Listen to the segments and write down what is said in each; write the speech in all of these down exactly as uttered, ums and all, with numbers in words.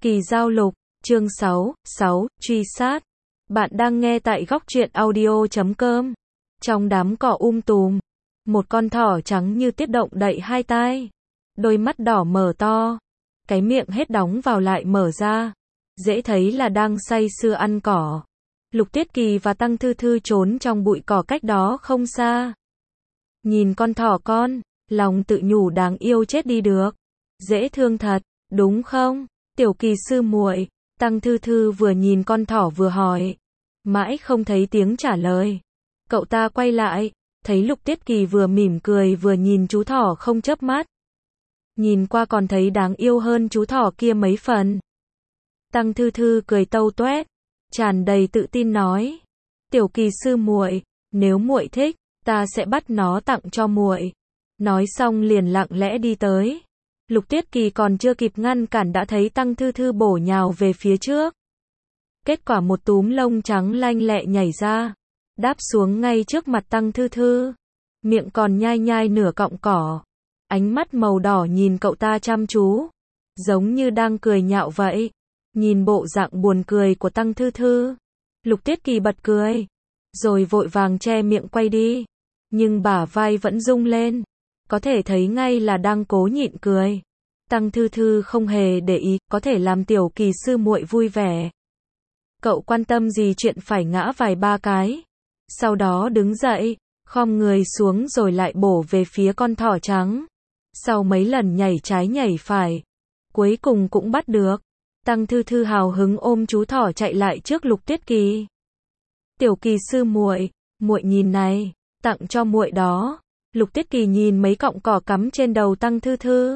Kỳ Giao Lục, chương sáu, sáu, truy sát. Bạn đang nghe tại góc truyện audio chấm com. Trong đám cỏ um tùm, một con thỏ trắng như tiết động đậy hai tai. Đôi mắt đỏ mở to, cái miệng hết đóng vào lại mở ra. Dễ thấy là đang say sưa ăn cỏ. Lục Tuyết Kỳ và Tăng Thư Thư trốn trong bụi cỏ cách đó không xa. Nhìn con thỏ con, lòng tự nhủ đáng yêu chết đi được. Dễ thương thật, đúng không? Tiểu Kỳ sư muội, Tăng Thư Thư vừa nhìn con thỏ vừa hỏi. Mãi không thấy tiếng trả lời. Cậu ta quay lại, thấy Lục Tuyết Kỳ vừa mỉm cười vừa nhìn chú thỏ không chớp mắt. Nhìn qua còn thấy đáng yêu hơn chú thỏ kia mấy phần. Tăng Thư Thư cười tâu toét, tràn đầy tự tin nói: "Tiểu Kỳ sư muội, nếu muội thích, ta sẽ bắt nó tặng cho muội." Nói xong liền lặng lẽ đi tới. Lục Tuyết Kỳ còn chưa kịp ngăn cản đã thấy Tăng Thư Thư bổ nhào về phía trước. Kết quả một túm lông trắng lanh lẹ nhảy ra, đáp xuống ngay trước mặt Tăng Thư Thư. Miệng còn nhai nhai nửa cọng cỏ. Ánh mắt màu đỏ nhìn cậu ta chăm chú, giống như đang cười nhạo vậy. Nhìn bộ dạng buồn cười của Tăng Thư Thư, Lục Tuyết Kỳ bật cười, rồi vội vàng che miệng quay đi. Nhưng bả vai vẫn rung lên, có thể thấy ngay là đang cố nhịn cười. Tăng Thư Thư không hề để ý, có thể làm Tiểu Kỳ sư muội vui vẻ. Cậu quan tâm gì chuyện phải ngã vài ba cái. Sau đó đứng dậy, khom người xuống rồi lại bổ về phía con thỏ trắng. Sau mấy lần nhảy trái nhảy phải, cuối cùng cũng bắt được. Tăng Thư Thư hào hứng ôm chú thỏ chạy lại trước Lục Tuyết Kỳ. "Tiểu Kỳ sư muội, muội nhìn này, tặng cho muội đó." Lục Tuyết Kỳ nhìn mấy cọng cỏ cắm trên đầu Tăng Thư Thư,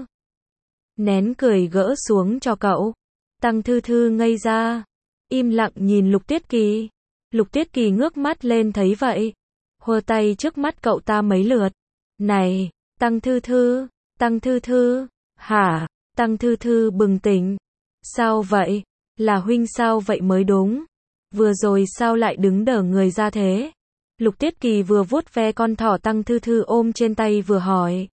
nén cười gỡ xuống cho cậu. Tăng Thư Thư ngây ra, im lặng nhìn Lục Tuyết Kỳ. Lục Tuyết Kỳ ngước mắt lên thấy vậy, hơ tay trước mắt cậu ta mấy lượt. "Này, Tăng Thư Thư, Tăng Thư Thư." "Hả?" Tăng Thư Thư bừng tỉnh. "Sao vậy? Là huynh sao vậy mới đúng. Vừa rồi sao lại đứng đờ người ra thế?" Lục Tuyết Kỳ vừa vuốt ve con thỏ Tăng Thư Thư ôm trên tay vừa hỏi.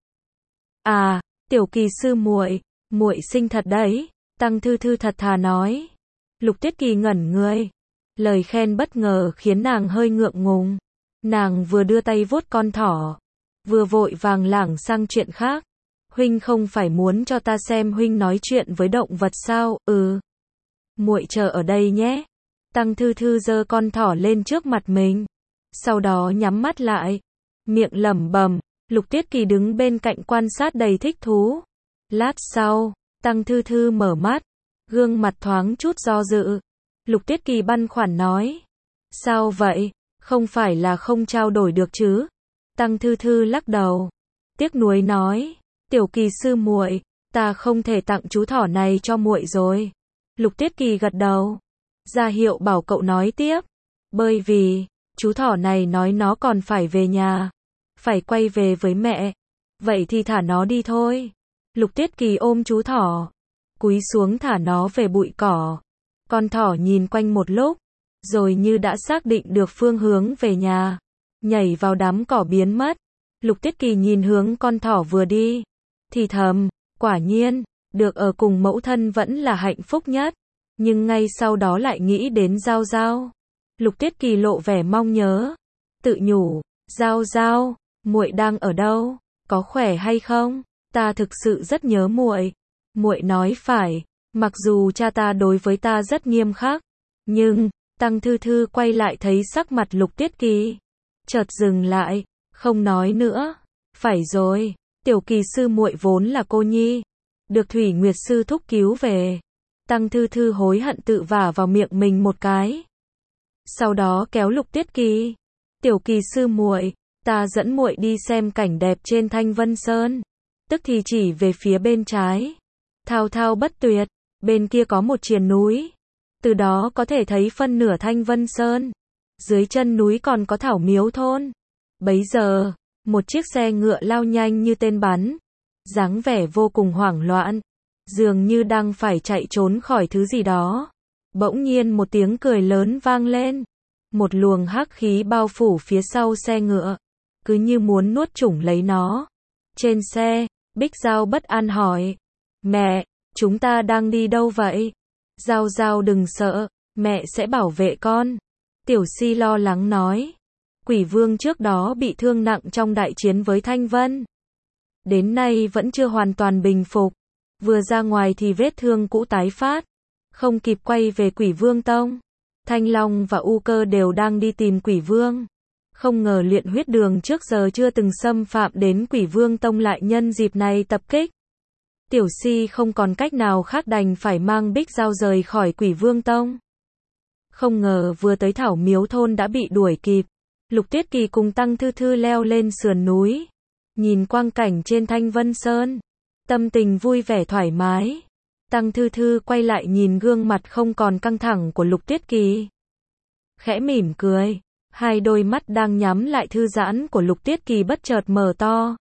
"À, Tiểu Kỳ sư muội, muội xinh thật đấy." Tăng Thư Thư thật thà nói. Lục Tuyết Kỳ ngẩn người. Lời khen bất ngờ khiến nàng hơi ngượng ngùng. Nàng vừa đưa tay vuốt con thỏ, vừa vội vàng lảng sang chuyện khác. "Huynh không phải muốn cho ta xem huynh nói chuyện với động vật sao?" "Ừ. Muội chờ ở đây nhé." Tăng Thư Thư giơ con thỏ lên trước mặt mình, sau đó nhắm mắt lại, miệng lẩm bẩm. Lục Tuyết Kỳ đứng bên cạnh quan sát đầy thích thú. Lát sau, Tăng Thư Thư mở mắt, gương mặt thoáng chút do dự. Lục Tuyết Kỳ băn khoăn nói: "Sao vậy? Không phải là không trao đổi được chứ?" Tăng Thư Thư lắc đầu, tiếc nuối nói: "Tiểu Kỳ sư muội, ta không thể tặng chú thỏ này cho muội rồi." Lục Tuyết Kỳ gật đầu, ra hiệu bảo cậu nói tiếp. "Bởi vì chú thỏ này nói nó còn phải về nhà, phải quay về với mẹ. Vậy thì thả nó đi thôi." Lục Tuyết Kỳ ôm chú thỏ, cúi xuống thả nó về bụi cỏ. Con thỏ nhìn quanh một lúc, rồi như đã xác định được phương hướng về nhà, nhảy vào đám cỏ biến mất. Lục Tuyết Kỳ nhìn hướng con thỏ vừa đi, thì thầm, quả nhiên, được ở cùng mẫu thân vẫn là hạnh phúc nhất. Nhưng ngay sau đó lại nghĩ đến Giao Giao. Lục Tuyết Kỳ lộ vẻ mong nhớ, tự nhủ, "Giao Giao, muội đang ở đâu? Có khỏe hay không? Ta thực sự rất nhớ muội." Muội nói phải, mặc dù cha ta đối với ta rất nghiêm khắc, nhưng Tăng Thư Thư quay lại thấy sắc mặt Lục Tuyết Kỳ, chợt dừng lại, không nói nữa. "Phải rồi, Tiểu Kỳ sư muội vốn là cô nhi, được Thủy Nguyệt sư thúc cứu về." Tăng Thư Thư hối hận tự vả vào miệng mình một cái. Sau đó kéo Lục Tuyết Kỳ, "Tiểu Kỳ sư muội, ta dẫn muội đi xem cảnh đẹp trên Thanh Vân Sơn." Tức thì chỉ về phía bên trái. Thao thao bất tuyệt, bên kia có một triền núi. Từ đó có thể thấy phân nửa Thanh Vân Sơn. Dưới chân núi còn có Thảo Miếu thôn. Bấy giờ, một chiếc xe ngựa lao nhanh như tên bắn, dáng vẻ vô cùng hoảng loạn, dường như đang phải chạy trốn khỏi thứ gì đó. Bỗng nhiên một tiếng cười lớn vang lên. Một luồng hắc khí bao phủ phía sau xe ngựa, cứ như muốn nuốt chửng lấy nó. Trên xe, Bích Giao bất an hỏi: "Mẹ, chúng ta đang đi đâu vậy?" Giao Giao đừng sợ, mẹ sẽ bảo vệ con. Tiểu Si lo lắng nói. Quỷ vương trước đó bị thương nặng trong đại chiến với Thanh Vân. Đến nay vẫn chưa hoàn toàn bình phục. Vừa ra ngoài thì vết thương cũ tái phát. Không kịp quay về Quỷ Vương Tông. Thanh Long và U Cơ đều đang đi tìm Quỷ Vương. Không ngờ luyện huyết đường trước giờ chưa từng xâm phạm đến Quỷ Vương Tông lại nhân dịp này tập kích. Tiểu Si không còn cách nào khác đành phải mang Bích Giao rời khỏi Quỷ Vương Tông. Không ngờ vừa tới Thảo Miếu Thôn đã bị đuổi kịp. Lục Tuyết Kỳ cùng Tăng Thư Thư leo lên sườn núi. Nhìn quang cảnh trên Thanh Vân Sơn. Tâm tình vui vẻ thoải mái. Tăng Thư Thư quay lại nhìn gương mặt không còn căng thẳng của Lục Tuyết Kỳ. Khẽ mỉm cười. Hai đôi mắt đang nhắm lại thư giãn của Lục Tuyết Kỳ bất chợt mở to.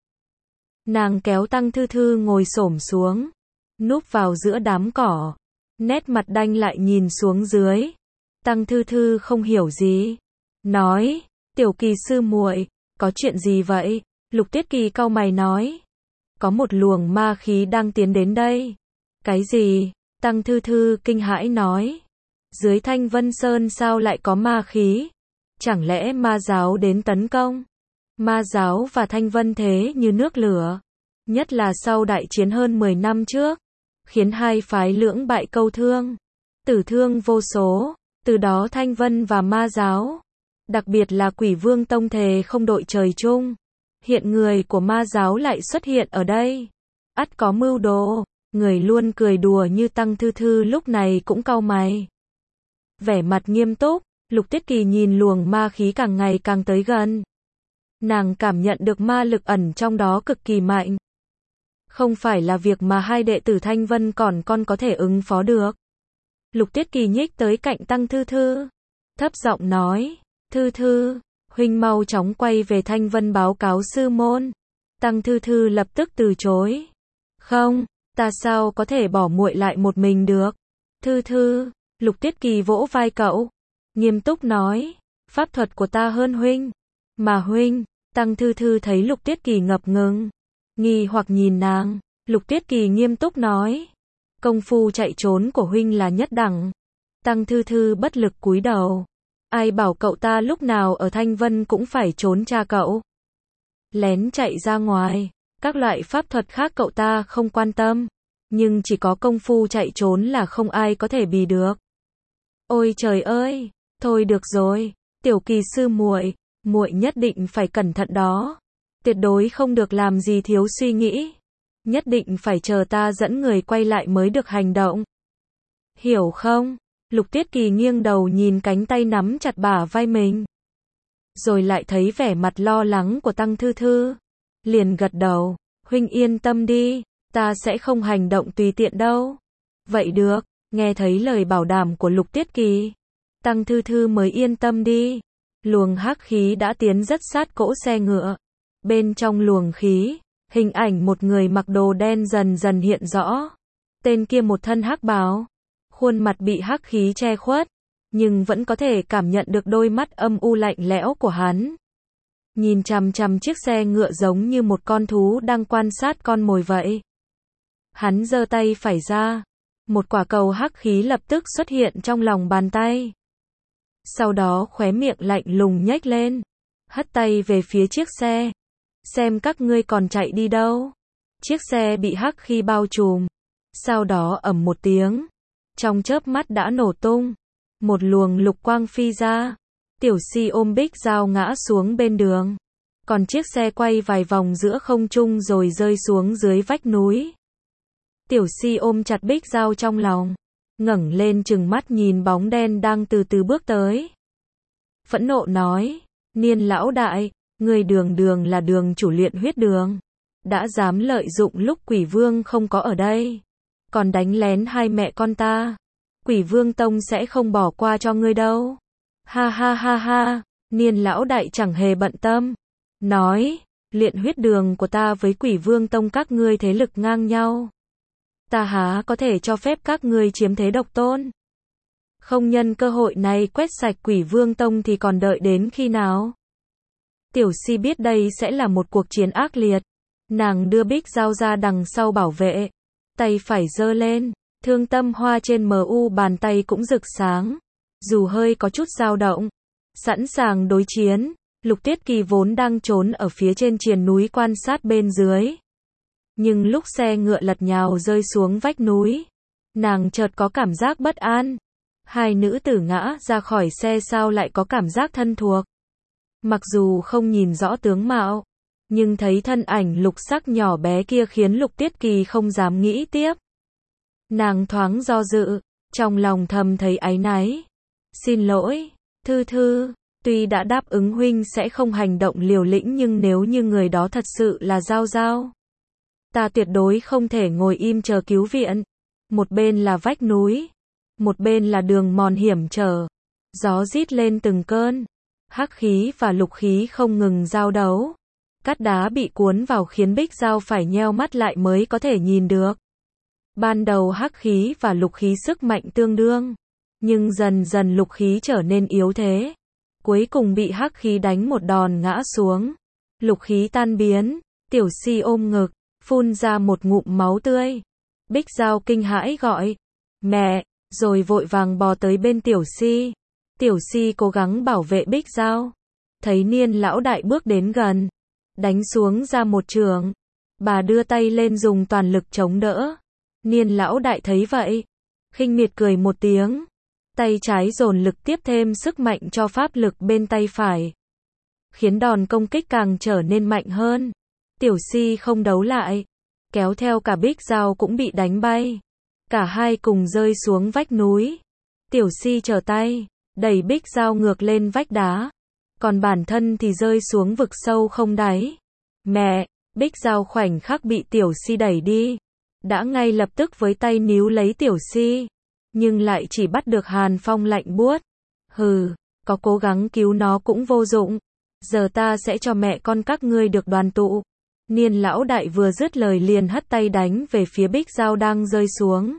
Nàng kéo Tăng Thư Thư ngồi xổm xuống. Núp vào giữa đám cỏ. Nét mặt đanh lại nhìn xuống dưới. Tăng Thư Thư không hiểu gì. Nói, Tiểu Kỳ sư muội, có chuyện gì vậy? Lục Tuyết Kỳ cau mày nói. Có một luồng ma khí đang tiến đến đây. Cái gì? Tăng Thư Thư kinh hãi nói. Dưới Thanh Vân Sơn sao lại có ma khí? Chẳng lẽ ma giáo đến tấn công? Ma giáo và Thanh Vân thế như nước lửa. Nhất là sau đại chiến hơn mười năm trước. Khiến hai phái lưỡng bại câu thương. Tử thương vô số. Từ đó Thanh Vân và ma giáo. Đặc biệt là Quỷ Vương Tông thề không đội trời chung. Hiện người của ma giáo lại xuất hiện ở đây. Ắt có mưu đồ. Người luôn cười đùa như Tăng Thư Thư lúc này cũng cau mày. Vẻ mặt nghiêm túc, Lục Tuyết Kỳ nhìn luồng ma khí càng ngày càng tới gần. Nàng cảm nhận được ma lực ẩn trong đó cực kỳ mạnh. Không phải là việc mà hai đệ tử Thanh Vân còn con có thể ứng phó được. Lục Tuyết Kỳ nhích tới cạnh Tăng Thư Thư. Thấp giọng nói, Thư Thư, huynh mau chóng quay về Thanh Vân báo cáo sư môn. Tăng Thư Thư lập tức từ chối. Không, ta sao có thể bỏ muội lại một mình được. Thư Thư, Lục Tuyết Kỳ vỗ vai cậu. Nghiêm túc nói, pháp thuật của ta hơn huynh. Mà huynh, Tăng Thư Thư thấy Lục Tuyết Kỳ ngập ngừng. Nghi hoặc nhìn nàng, Lục Tuyết Kỳ nghiêm túc nói. Công phu chạy trốn của huynh là nhất đẳng. Tăng Thư Thư bất lực cúi đầu. Ai bảo cậu ta lúc nào ở Thanh Vân cũng phải trốn cha cậu. Lén chạy ra ngoài, các loại pháp thuật khác cậu ta không quan tâm. Nhưng chỉ có công phu chạy trốn là không ai có thể bì được. Ôi trời ơi, thôi được rồi, Tiểu Kỳ sư muội, muội nhất định phải cẩn thận đó. Tuyệt đối không được làm gì thiếu suy nghĩ. Nhất định phải chờ ta dẫn người quay lại mới được hành động. Hiểu không? Lục Tuyết Kỳ nghiêng đầu nhìn cánh tay nắm chặt bả vai mình. Rồi lại thấy vẻ mặt lo lắng của Tăng Thư Thư. Liền gật đầu, huynh yên tâm đi, ta sẽ không hành động tùy tiện đâu. Vậy được, nghe thấy lời bảo đảm của Lục Tuyết Kỳ. Tăng Thư Thư mới yên tâm đi. Luồng hắc khí đã tiến rất sát cỗ xe ngựa. Bên trong luồng khí, hình ảnh một người mặc đồ đen dần dần hiện rõ. Tên kia một thân hắc bào. Khuôn mặt bị hắc khí che khuất. Nhưng vẫn có thể cảm nhận được đôi mắt âm u lạnh lẽo của hắn. Nhìn chằm chằm chiếc xe ngựa giống như một con thú đang quan sát con mồi vậy. Hắn giơ tay phải ra. Một quả cầu hắc khí lập tức xuất hiện trong lòng bàn tay. Sau đó khóe miệng lạnh lùng nhếch lên. Hất tay về phía chiếc xe. Xem các ngươi còn chạy đi đâu. Chiếc xe bị hắc khí bao trùm. Sau đó ầm một tiếng. Trong chớp mắt đã nổ tung. Một luồng lục quang phi ra. Tiểu Si ôm Bích Giao ngã xuống bên đường. Còn chiếc xe quay vài vòng giữa không trung rồi rơi xuống dưới vách núi. Tiểu Si ôm chặt Bích Giao trong lòng. Ngẩng lên trừng mắt nhìn bóng đen đang từ từ bước tới. Phẫn nộ nói. Niên lão đại, người đường đường là đường chủ luyện huyết đường. Đã dám lợi dụng lúc Quỷ Vương không có ở đây. Còn đánh lén hai mẹ con ta. Quỷ Vương Tông sẽ không bỏ qua cho ngươi đâu. Ha ha ha ha, Niên lão đại chẳng hề bận tâm. Nói, luyện huyết đường của ta với Quỷ Vương Tông các ngươi thế lực ngang nhau. Ta há có thể cho phép các ngươi chiếm thế độc tôn. Không nhân cơ hội này quét sạch Quỷ Vương Tông thì còn đợi đến khi nào? Tiểu Si biết đây sẽ là một cuộc chiến ác liệt. Nàng đưa Bích Giao ra đằng sau bảo vệ. Tay phải giơ lên. Thương tâm hoa trên mờ u bàn tay cũng rực sáng. Dù hơi có chút dao động. Sẵn sàng đối chiến. Lục Tiết Kỳ vốn đang trốn ở phía trên triền núi quan sát bên dưới. Nhưng lúc xe ngựa lật nhào rơi xuống vách núi, nàng chợt có cảm giác bất an. Hai nữ tử ngã ra khỏi xe sao lại có cảm giác thân thuộc. Mặc dù không nhìn rõ tướng mạo, nhưng thấy thân ảnh lục sắc nhỏ bé kia khiến Lục Tiết Kỳ không dám nghĩ tiếp. Nàng thoáng do dự, trong lòng thầm thấy áy náy. Xin lỗi, Thư Thư, tuy đã đáp ứng huynh sẽ không hành động liều lĩnh nhưng nếu như người đó thật sự là Giao Giao, ta tuyệt đối không thể ngồi im chờ cứu viện. Một bên là vách núi, một bên là đường mòn hiểm trở. Gió rít lên từng cơn. Hắc khí và lục khí không ngừng giao đấu. Cát đá bị cuốn vào khiến Bích Giao phải nheo mắt lại mới có thể nhìn được. Ban đầu hắc khí và lục khí sức mạnh tương đương, nhưng dần dần lục khí trở nên yếu thế. Cuối cùng bị hắc khí đánh một đòn ngã xuống. Lục khí tan biến, Tiểu Si ôm ngực, phun ra một ngụm máu tươi. Bích Giao kinh hãi gọi, mẹ, rồi vội vàng bò tới bên Tiểu Si. Tiểu Si cố gắng bảo vệ Bích Giao. Thấy Niên lão đại bước đến gần, đánh xuống ra một chưởng. Bà đưa tay lên dùng toàn lực chống đỡ. Niên lão đại thấy vậy, khinh miệt cười một tiếng. Tay trái dồn lực tiếp thêm sức mạnh cho pháp lực bên tay phải, khiến đòn công kích càng trở nên mạnh hơn. Tiểu Si không đấu lại, kéo theo cả Bích Giao cũng bị đánh bay. Cả hai cùng rơi xuống vách núi. Tiểu Si trở tay, đẩy Bích Giao ngược lên vách đá, còn bản thân thì rơi xuống vực sâu không đáy. Mẹ, Bích Giao khoảnh khắc bị Tiểu Si đẩy đi, đã ngay lập tức với tay níu lấy Tiểu Si, nhưng lại chỉ bắt được hàn phong lạnh buốt. Hừ, có cố gắng cứu nó cũng vô dụng. Giờ ta sẽ cho mẹ con các ngươi được đoàn tụ. Niên lão đại vừa dứt lời liền hất tay đánh về phía Bích Giao đang rơi xuống.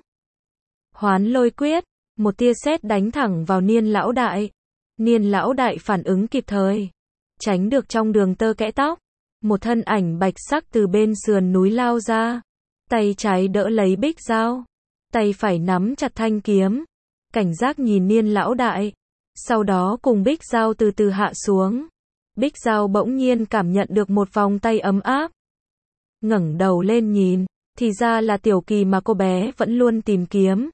Hoán lôi quyết, một tia sét đánh thẳng vào Niên lão đại. Niên lão đại phản ứng kịp thời, tránh được trong đường tơ kẽ tóc. Một thân ảnh bạch sắc từ bên sườn núi lao ra, tay trái đỡ lấy Bích Giao, tay phải nắm chặt thanh kiếm, cảnh giác nhìn Niên lão đại. Sau đó cùng Bích Giao từ từ hạ xuống. Bích Giao bỗng nhiên cảm nhận được một vòng tay ấm áp. Ngẩng đầu lên nhìn, thì ra là Tiểu Kỳ mà cô bé vẫn luôn tìm kiếm.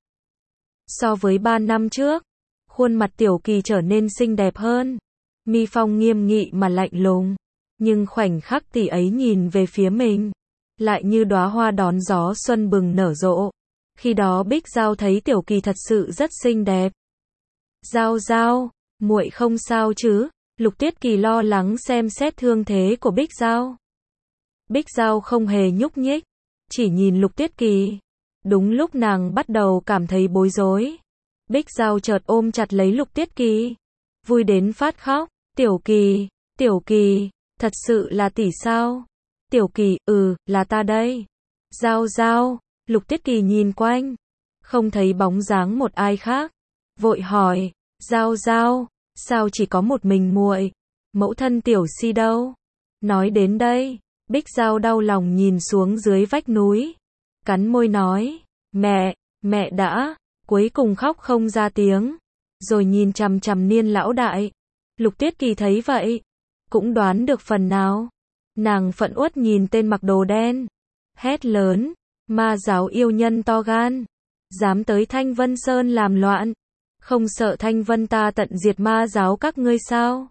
So với ba năm trước, khuôn mặt Tiểu Kỳ trở nên xinh đẹp hơn. Mi phong nghiêm nghị mà lạnh lùng, nhưng khoảnh khắc tỷ ấy nhìn về phía mình, lại như đóa hoa đón gió xuân bừng nở rộ. Khi đó Bích Giao thấy Tiểu Kỳ thật sự rất xinh đẹp. Giao Giao, muội không sao chứ? Lục Tiết Kỳ lo lắng xem xét thương thế của Bích Giao. Bích Giao không hề nhúc nhích, chỉ nhìn Lục Tiết Kỳ. Đúng lúc nàng bắt đầu cảm thấy bối rối, Bích Giao chợt ôm chặt lấy Lục Tiết Kỳ, vui đến phát khóc. Tiểu Kỳ, Tiểu Kỳ, thật sự là tỷ sao? Tiểu Kỳ, ừ, là ta đây. Giao Giao, Lục Tiết Kỳ nhìn quanh, không thấy bóng dáng một ai khác, vội hỏi, Giao Giao, sao chỉ có một mình muội? Mẫu thân Tiểu Si đâu? Nói đến đây, Bích Giao đau lòng nhìn xuống dưới vách núi, cắn môi nói, mẹ, mẹ đã, cuối cùng khóc không ra tiếng, rồi nhìn chằm chằm Niên lão đại. Lục Tiết Kỳ thấy vậy, cũng đoán được phần nào. Nàng phẫn uất nhìn tên mặc đồ đen, hét lớn, ma giáo yêu nhân to gan, dám tới Thanh Vân Sơn làm loạn, không sợ Thanh Vân ta tận diệt ma giáo các ngươi sao?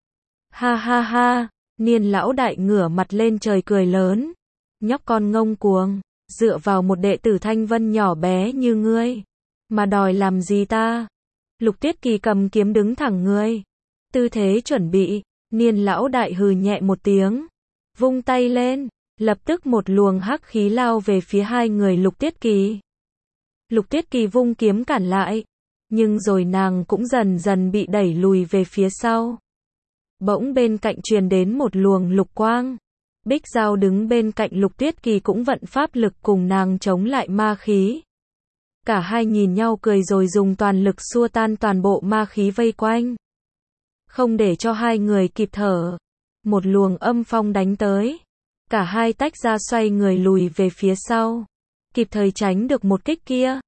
Ha ha ha, Niên lão đại ngửa mặt lên trời cười lớn, nhóc con ngông cuồng, dựa vào một đệ tử Thanh Vân nhỏ bé như ngươi, mà đòi làm gì ta? Lục Tiết Kỳ cầm kiếm đứng thẳng người, tư thế chuẩn bị. Niên lão đại hừ nhẹ một tiếng, vung tay lên, lập tức một luồng hắc khí lao về phía hai người Lục Tiết Kỳ. Lục Tiết Kỳ vung kiếm cản lại, nhưng rồi nàng cũng dần dần bị đẩy lùi về phía sau. Bỗng bên cạnh truyền đến một luồng lục quang. Bích Giao đứng bên cạnh Lục Tiết Kỳ cũng vận pháp lực cùng nàng chống lại ma khí. Cả hai nhìn nhau cười rồi dùng toàn lực xua tan toàn bộ ma khí vây quanh. Không để cho hai người kịp thở, một luồng âm phong đánh tới. Cả hai tách ra xoay người lùi về phía sau, kịp thời tránh được một kích kia.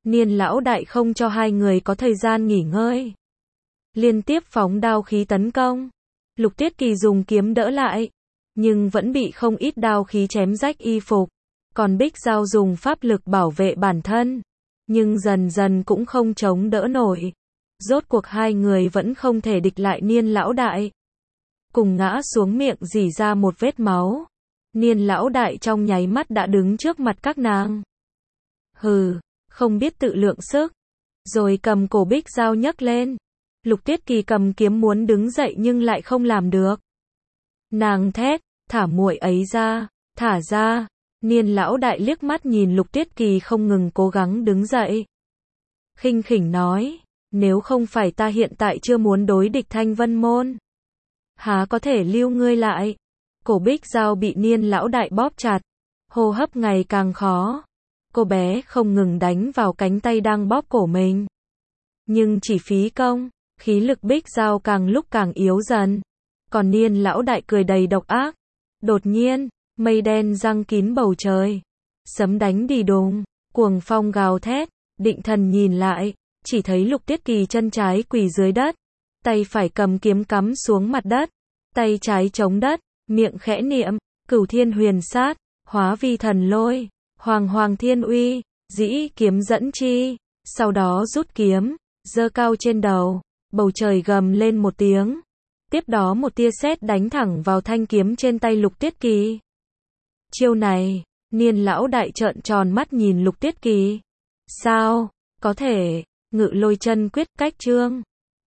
Niên lão đại không cho hai người có thời gian nghỉ ngơi. Liên tiếp phóng đao khí tấn công. Lục Tuyết Kỳ dùng kiếm đỡ lại, nhưng vẫn bị không ít đao khí chém rách y phục. Còn Bích Giao dùng pháp lực bảo vệ bản thân, nhưng dần dần cũng không chống đỡ nổi. Rốt cuộc hai người vẫn không thể địch lại Niên lão đại. Cùng ngã xuống miệng rỉ ra một vết máu. Niên lão đại trong nháy mắt đã đứng trước mặt các nàng. Hừ, không biết tự lượng sức. Rồi cầm cổ Bích Giao nhấc lên. Lục Tuyết Kỳ cầm kiếm muốn đứng dậy nhưng lại không làm được. Nàng thét, thả muội ấy ra, thả ra. Niên lão đại liếc mắt nhìn Lục Tuyết Kỳ không ngừng cố gắng đứng dậy. Khinh khỉnh nói, nếu không phải ta hiện tại chưa muốn đối địch Thanh Vân Môn, há có thể lưu ngươi lại. Cổ Bích Giao bị Niên lão đại bóp chặt, hô hấp ngày càng khó. Cô bé không ngừng đánh vào cánh tay đang bóp cổ mình. Nhưng chỉ phí công, khí lực Bích Giao càng lúc càng yếu dần. Còn Niên lão đại cười đầy độc ác. Đột nhiên, mây đen giăng kín bầu trời. Sấm đánh đì đùng, cuồng phong gào thét. Định thần nhìn lại, chỉ thấy Lục Tuyết Kỳ chân trái quỳ dưới đất, tay phải cầm kiếm cắm xuống mặt đất, tay trái chống đất, miệng khẽ niệm, Cửu Thiên Huyền Sát, hóa vi thần lôi, Hoàng Hoàng Thiên Uy, dĩ kiếm dẫn chi. Sau đó rút kiếm, giơ cao trên đầu, bầu trời gầm lên một tiếng. Tiếp đó một tia sét đánh thẳng vào thanh kiếm trên tay Lục Tuyết Kỳ. Chiêu này, Niên lão đại trợn tròn mắt nhìn Lục Tuyết Kỳ. Sao, có thể, Ngự Lôi Chân Quyết cách chương.